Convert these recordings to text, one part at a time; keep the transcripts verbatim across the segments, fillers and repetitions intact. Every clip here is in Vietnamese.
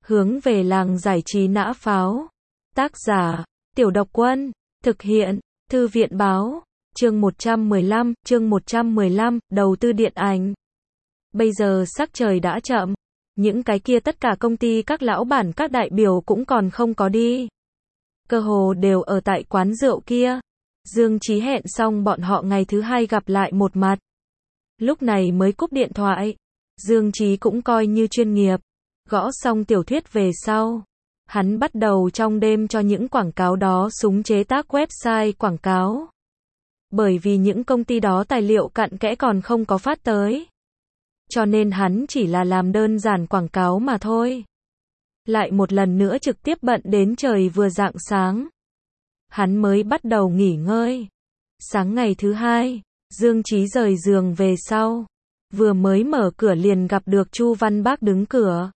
Hướng về làng giải trí nã pháo. Tác giả, Tiểu Độc Quân. Thực hiện, Thư viện báo. Chương một trăm mười lăm, chương một trăm mười lăm, đầu tư điện ảnh. Bây giờ sắc trời đã chậm. Những cái kia tất cả công ty các lão bản các đại biểu cũng còn không có đi. Cơ hồ đều ở tại quán rượu kia. Dương Chí hẹn xong bọn họ ngày thứ hai gặp lại một mặt. Lúc này mới cúp điện thoại. Dương Chí cũng coi như chuyên nghiệp. Gõ xong tiểu thuyết về sau. Hắn bắt đầu trong đêm cho những quảng cáo đó súng chế tác website quảng cáo. Bởi vì những công ty đó tài liệu cặn kẽ còn không có phát tới. Cho nên hắn chỉ là làm đơn giản quảng cáo mà thôi. Lại một lần nữa trực tiếp bận đến trời vừa rạng sáng. Hắn mới bắt đầu nghỉ ngơi. Sáng ngày thứ hai, Dương Chí rời giường về sau. Vừa mới mở cửa liền gặp được Chu Văn Bác đứng cửa.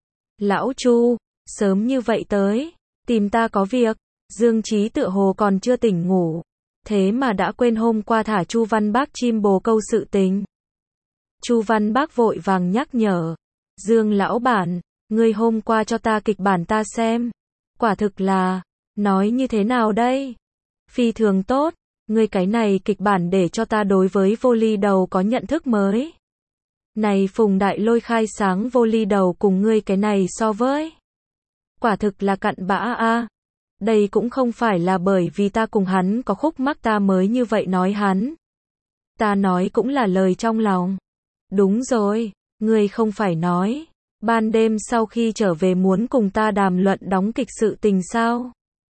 Lão Chu, sớm như vậy tới, tìm ta có việc. Dương Chí tựa hồ còn chưa tỉnh ngủ. Thế mà đã quên hôm qua thả Chu Văn Bác chim bồ câu sự tình. Chu Văn Bác vội vàng nhắc nhở. Dương lão bản, ngươi hôm qua cho ta kịch bản ta xem. Quả thực là, nói như thế nào đây? Phi thường tốt, ngươi cái này kịch bản để cho ta đối với vô ly đầu có nhận thức mới. Này Phùng Đại Lôi khai sáng vô ly đầu cùng ngươi cái này so với. Quả thực là cặn bã a. Đây cũng không phải là bởi vì ta cùng hắn có khúc mắc ta mới như vậy nói hắn. Ta nói cũng là lời trong lòng. Đúng rồi, ngươi không phải nói. Ban đêm sau khi trở về muốn cùng ta đàm luận đóng kịch sự tình sao?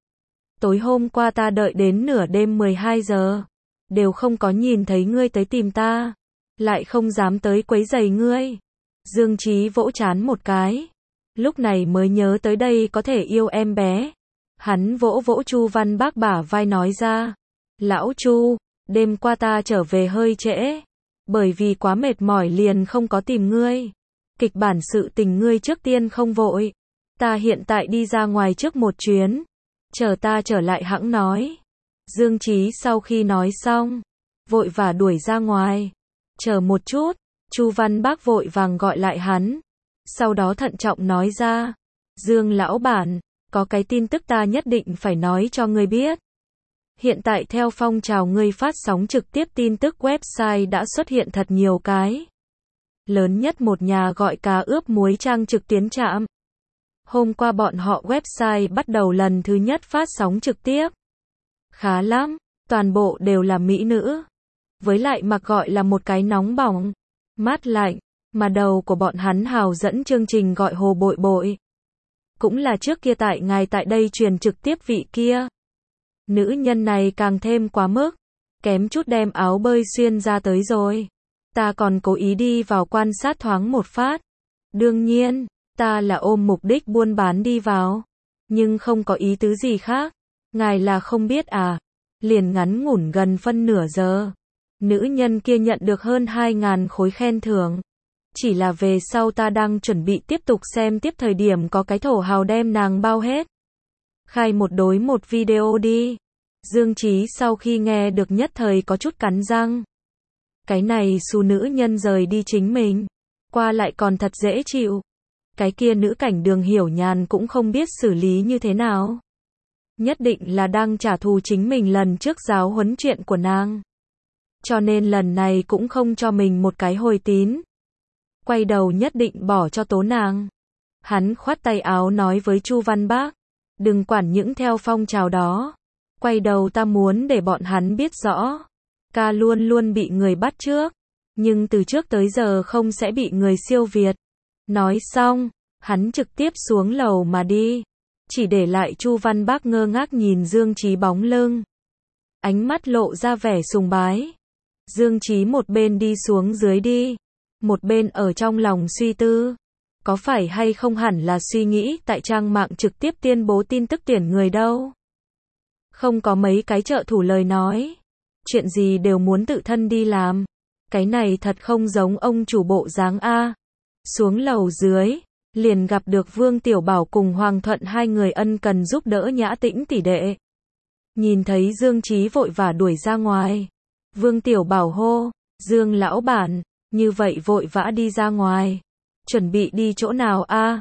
Tối hôm qua ta đợi đến nửa đêm mười hai giờ. Đều không có nhìn thấy ngươi tới tìm ta. Lại không dám tới quấy rầy ngươi. Dương Chí vỗ trán một cái. Lúc này mới nhớ tới đây có thể yêu em bé. Hắn vỗ vỗ Chu Văn Bác bả vai nói ra. Lão Chu, đêm qua ta trở về hơi trễ. Bởi vì quá mệt mỏi liền không có tìm ngươi. Kịch bản sự tình ngươi trước tiên không vội. Ta hiện tại đi ra ngoài trước một chuyến. Chờ ta trở lại hẵng nói. Dương Chí sau khi nói xong. Vội vã đuổi ra ngoài. Chờ một chút. Chu Văn Bác vội vàng gọi lại hắn. Sau đó thận trọng nói ra. Dương lão bản, có cái tin tức ta nhất định phải nói cho ngươi biết. Hiện tại theo phong trào ngươi phát sóng trực tiếp tin tức website đã xuất hiện thật nhiều cái. Lớn nhất một nhà gọi cá ướp muối trang trực tuyến trạm. Hôm qua bọn họ website bắt đầu lần thứ nhất phát sóng trực tiếp. Khá lắm, toàn bộ đều là mỹ nữ. Với lại mặc gọi là một cái nóng bỏng, mát lạnh, mà đầu của bọn hắn hào dẫn chương trình gọi Hồ Bội Bội. Cũng là trước kia tại ngài tại đây truyền trực tiếp vị kia. Nữ nhân này càng thêm quá mức, kém chút đem áo bơi xuyên ra tới rồi. Ta còn cố ý đi vào quan sát thoáng một phát. Đương nhiên, ta là ôm mục đích buôn bán đi vào, nhưng không có ý tứ gì khác. Ngài là không biết à? Liền ngắn ngủn gần phân nửa giờ, nữ nhân kia nhận được hơn hai ngàn khối khen thưởng. Chỉ là về sau ta đang chuẩn bị tiếp tục xem tiếp thời điểm có cái thổ hào đem nàng bao hết. Khai một đối một video đi. Dương Chí sau khi nghe được nhất thời có chút cắn răng. Cái này xu nữ nhân rời đi chính mình. Qua lại còn thật dễ chịu. Cái kia nữ cảnh Đường Hiểu Nhàn cũng không biết xử lý như thế nào. Nhất định là đang trả thù chính mình lần trước giáo huấn chuyện của nàng. Cho nên lần này cũng không cho mình một cái hồi tín. Quay đầu nhất định bỏ cho tố nàng. Hắn khoát tay áo nói với Chu Văn Bác. Đừng quản những theo phong trào đó. Quay đầu ta muốn để bọn hắn biết rõ. Ca luôn luôn bị người bắt trước. Nhưng từ trước tới giờ không sẽ bị người siêu việt. Nói xong, hắn trực tiếp xuống lầu mà đi. Chỉ để lại Chu Văn Bác ngơ ngác nhìn Dương Chí bóng lưng. Ánh mắt lộ ra vẻ sùng bái. Dương Chí một bên đi xuống dưới đi. Một bên ở trong lòng suy tư. Có phải hay không hẳn là suy nghĩ tại trang mạng trực tiếp tuyên bố tin tức tuyển người đâu. Không có mấy cái trợ thủ lời nói. Chuyện gì đều muốn tự thân đi làm. Cái này thật không giống ông chủ bộ dáng A. Xuống lầu dưới, liền gặp được Vương Tiểu Bảo cùng Hoàng Thuận hai người ân cần giúp đỡ Nhã Tĩnh tỷ đệ. Nhìn thấy Dương Chí vội vã đuổi ra ngoài. Vương Tiểu Bảo hô, Dương lão bản, như vậy vội vã đi ra ngoài. Chuẩn bị đi chỗ nào a?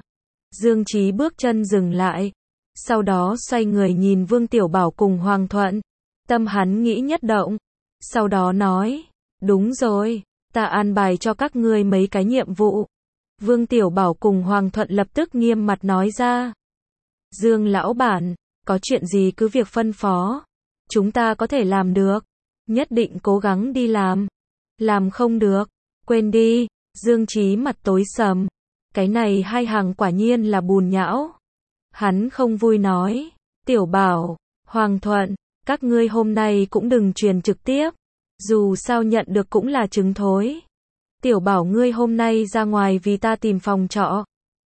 Dương Chí bước chân dừng lại, sau đó xoay người nhìn Vương Tiểu Bảo cùng Hoàng Thuận. Tâm hắn nghĩ nhất động, sau đó nói, đúng rồi, ta an bài cho các ngươi mấy cái nhiệm vụ. Vương Tiểu Bảo cùng Hoàng Thuận lập tức nghiêm mặt nói ra. Dương lão bản, có chuyện gì cứ việc phân phó, chúng ta có thể làm được, nhất định cố gắng đi làm. Làm không được, quên đi. Dương Chí mặt tối sầm, cái này hai hàng quả nhiên là bùn nhão. Hắn không vui nói, Tiểu Bảo, Hoàng Thuận, các ngươi hôm nay cũng đừng truyền trực tiếp, dù sao nhận được cũng là trứng thối. Tiểu Bảo ngươi hôm nay ra ngoài vì ta tìm phòng trọ.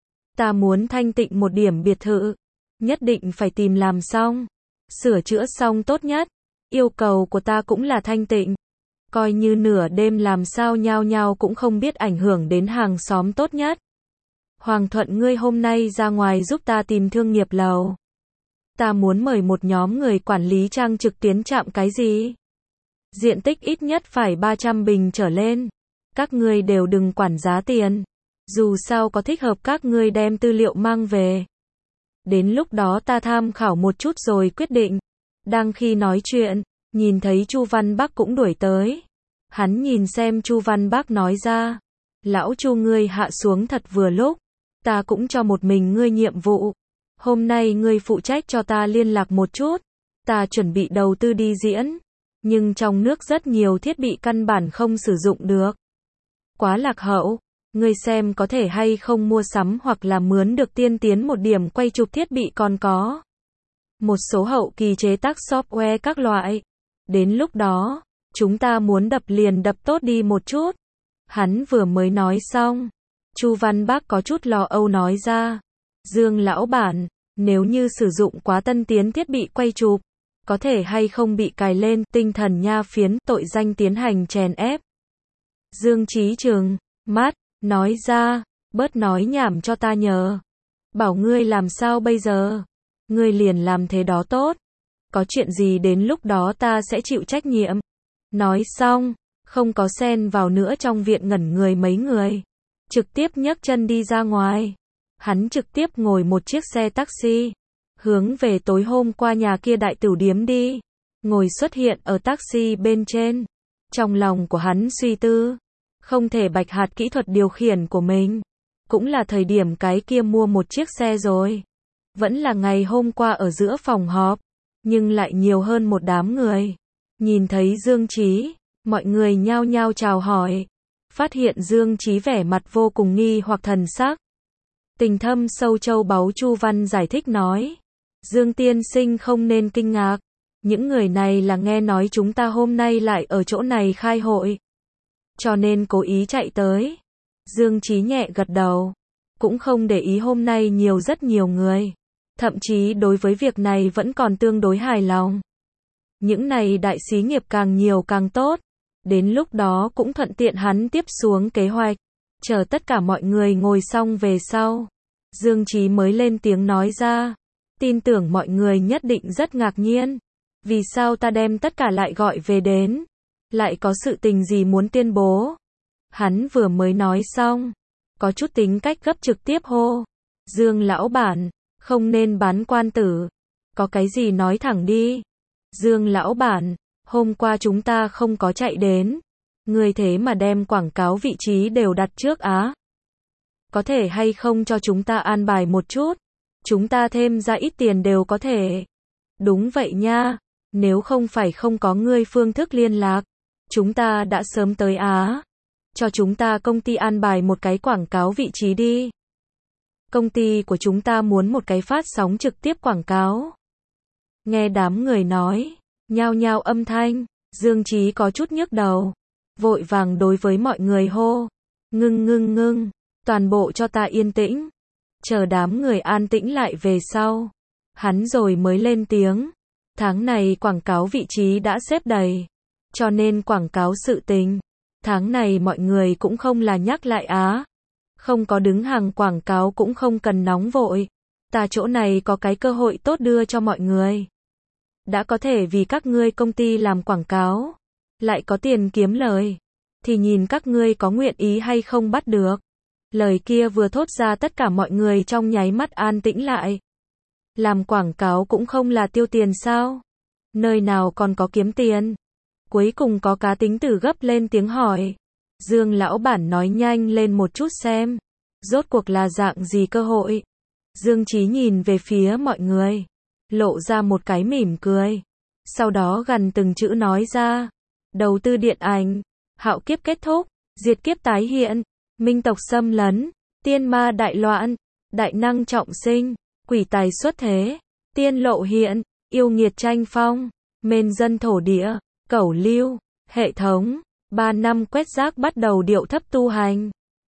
Ta muốn thanh tịnh một điểm biệt thự, nhất định phải tìm làm xong, sửa chữa xong tốt nhất. Yêu cầu của ta cũng là thanh tịnh, coi như nửa đêm làm sao nhao nhao cũng không biết ảnh hưởng đến hàng xóm tốt nhất. Hoàng Thuận ngươi hôm nay ra ngoài giúp ta tìm thương nghiệp lầu. Ta muốn mời một nhóm người quản lý trang trực tiến trạm cái gì? Diện tích ít nhất phải ba trăm bình trở lên. Các ngươi đều đừng quản giá tiền. Dù sao có thích hợp các ngươi đem tư liệu mang về. Đến lúc đó ta tham khảo một chút rồi quyết định. Đang khi nói chuyện, nhìn thấy Chu Văn Bắc cũng đuổi tới. Hắn nhìn xem Chu Văn Bắc nói ra. Lão Chu ngươi hạ xuống thật vừa lúc. Ta cũng cho một mình ngươi nhiệm vụ. Hôm nay ngươi phụ trách cho ta liên lạc một chút. Ta chuẩn bị đầu tư đi diễn. Nhưng trong nước rất nhiều thiết bị căn bản không sử dụng được. Quá lạc hậu. Ngươi xem có thể hay không mua sắm hoặc là mướn được tiên tiến một điểm quay chụp thiết bị còn có. Một số hậu kỳ chế tác software các loại. Đến lúc đó, chúng ta muốn đập liền đập tốt đi một chút. Hắn vừa mới nói xong. Chu Văn Bắc có chút lo âu nói ra. Dương lão bản, nếu như sử dụng quá tân tiến thiết bị quay chụp, có thể hay không bị cài lên tinh thần nha phiến tội danh tiến hành chèn ép. Dương Chí Trường, mắt, nói ra, bớt nói nhảm cho ta nhờ. Bảo ngươi làm sao bây giờ? Ngươi liền làm thế đó tốt. Có chuyện gì đến lúc đó ta sẽ chịu trách nhiệm. Nói xong, không có xen vào nữa trong viện ngẩn người mấy người. Trực tiếp nhấc chân đi ra ngoài. Hắn trực tiếp ngồi một chiếc xe taxi. Hướng về tối hôm qua nhà kia đại tửu điếm đi. Ngồi xuất hiện ở taxi bên trên. Trong lòng của hắn suy tư. Không thể bạch hạt kỹ thuật điều khiển của mình. Cũng là thời điểm cái kia mua một chiếc xe rồi. Vẫn là ngày hôm qua ở giữa phòng họp. Nhưng lại nhiều hơn một đám người. Nhìn thấy Dương Chí, mọi người nhao nhao chào hỏi. Phát hiện Dương Chí vẻ mặt vô cùng nghi hoặc thần sắc. Tình thâm sâu châu báu Chu Văn giải thích nói. Dương tiên sinh không nên kinh ngạc. Những người này là nghe nói chúng ta hôm nay lại ở chỗ này khai hội. Cho nên cố ý chạy tới. Dương Chí nhẹ gật đầu. Cũng không để ý hôm nay nhiều rất nhiều người. Thậm chí đối với việc này vẫn còn tương đối hài lòng. Những này đại xí nghiệp càng nhiều càng tốt. Đến lúc đó cũng thuận tiện hắn tiếp xuống kế hoạch. Chờ tất cả mọi người ngồi xong về sau. Dương Chí mới lên tiếng nói ra. Tin tưởng mọi người nhất định rất ngạc nhiên. Vì sao ta đem tất cả lại gọi về đến? Lại có sự tình gì muốn tuyên bố? Hắn vừa mới nói xong. Có chút tính cách gấp trực tiếp hô. Dương lão bản, không nên bán quan tử. Có cái gì nói thẳng đi. Dương lão bản, hôm qua chúng ta không có chạy đến. Người thế mà đem quảng cáo vị trí đều đặt trước á. Có thể hay không cho chúng ta an bài một chút. Chúng ta thêm ra ít tiền đều có thể. Đúng vậy nha. Nếu không phải không có ngươi phương thức liên lạc. Chúng ta đã sớm tới á. Cho chúng ta công ty an bài một cái quảng cáo vị trí đi. Công ty của chúng ta muốn một cái phát sóng trực tiếp quảng cáo. Nghe đám người nói, nhao nhao âm thanh, Dương Chí có chút nhức đầu. Vội vàng đối với mọi người hô. Ngưng ngưng ngưng, toàn bộ cho ta yên tĩnh. Chờ đám người an tĩnh lại về sau. Hắn rồi mới lên tiếng. Tháng này quảng cáo vị trí đã xếp đầy. Cho nên quảng cáo sự tình. Tháng này mọi người cũng không là nhắc lại á. Không có đứng hàng quảng cáo cũng không cần nóng vội. Ta chỗ này có cái cơ hội tốt đưa cho mọi người. Đã có thể vì các ngươi công ty làm quảng cáo. Lại có tiền kiếm lời. Thì nhìn các ngươi có nguyện ý hay không bắt được. Lời kia vừa thốt ra tất cả mọi người trong nháy mắt an tĩnh lại. Làm quảng cáo cũng không là tiêu tiền sao? Nơi nào còn có kiếm tiền? Cuối cùng có cá tính tử gấp lên tiếng hỏi. Dương lão bản nói nhanh lên một chút xem. Rốt cuộc là dạng gì cơ hội? Dương Chí nhìn về phía mọi người. Lộ ra một cái mỉm cười. Sau đó gần từng chữ nói ra. Đầu tư điện ảnh. Hạo kiếp kết thúc. Diệt kiếp tái hiện. Minh tộc xâm lấn. Tiên ma đại loạn. Đại năng trọng sinh. Quỷ tài xuất thế. Tiên lộ hiện. Yêu nghiệt tranh phong. Mên dân thổ địa. Cẩu lưu. Hệ thống. Ba năm quét rác bắt đầu điệu thấp tu hành.